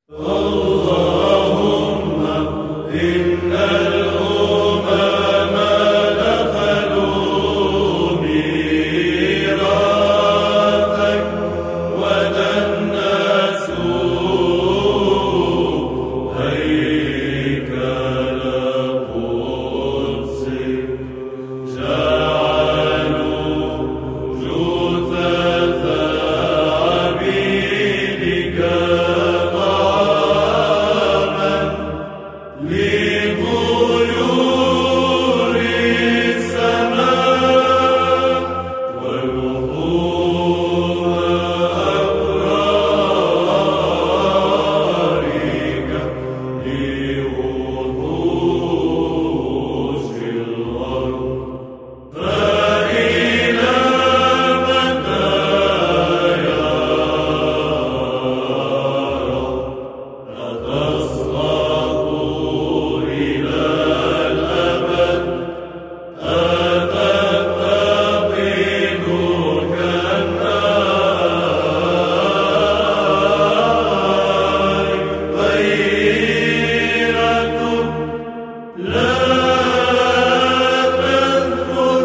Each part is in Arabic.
اللهم إن الأمم دخلوا ميراثك ودنسوا هيكل قدسك جعلوا جثث عبيدك لطيور السماء ولحوم أبرارك لوحوش الأرض فإلى متى يا رب أتسخط إلى الأبد أتتخذك النار غيرتك لا تذكر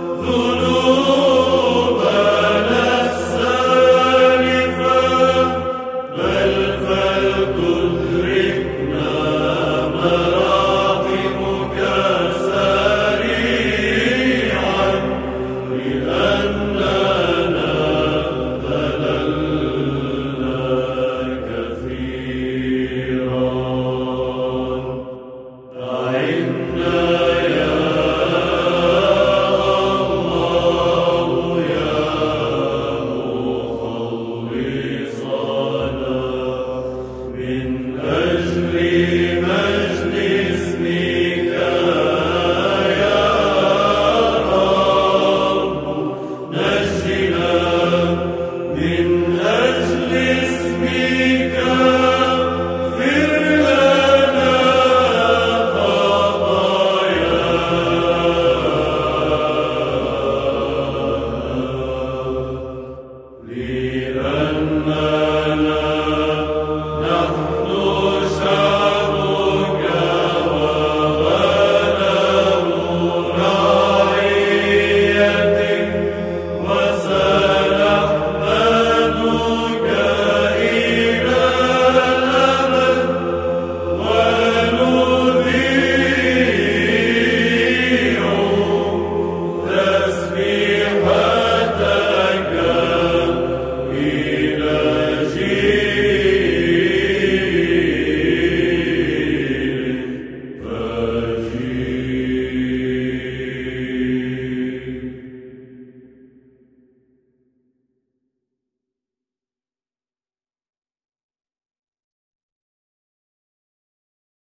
ذنوبنا السالفة بل فلتدركنا مراحمك سريعا لأننا ذللنا كثيرا أعنا يا الله يا مخلصنا من أجل مجد اسمك يا رب نجنا من أجل اسمك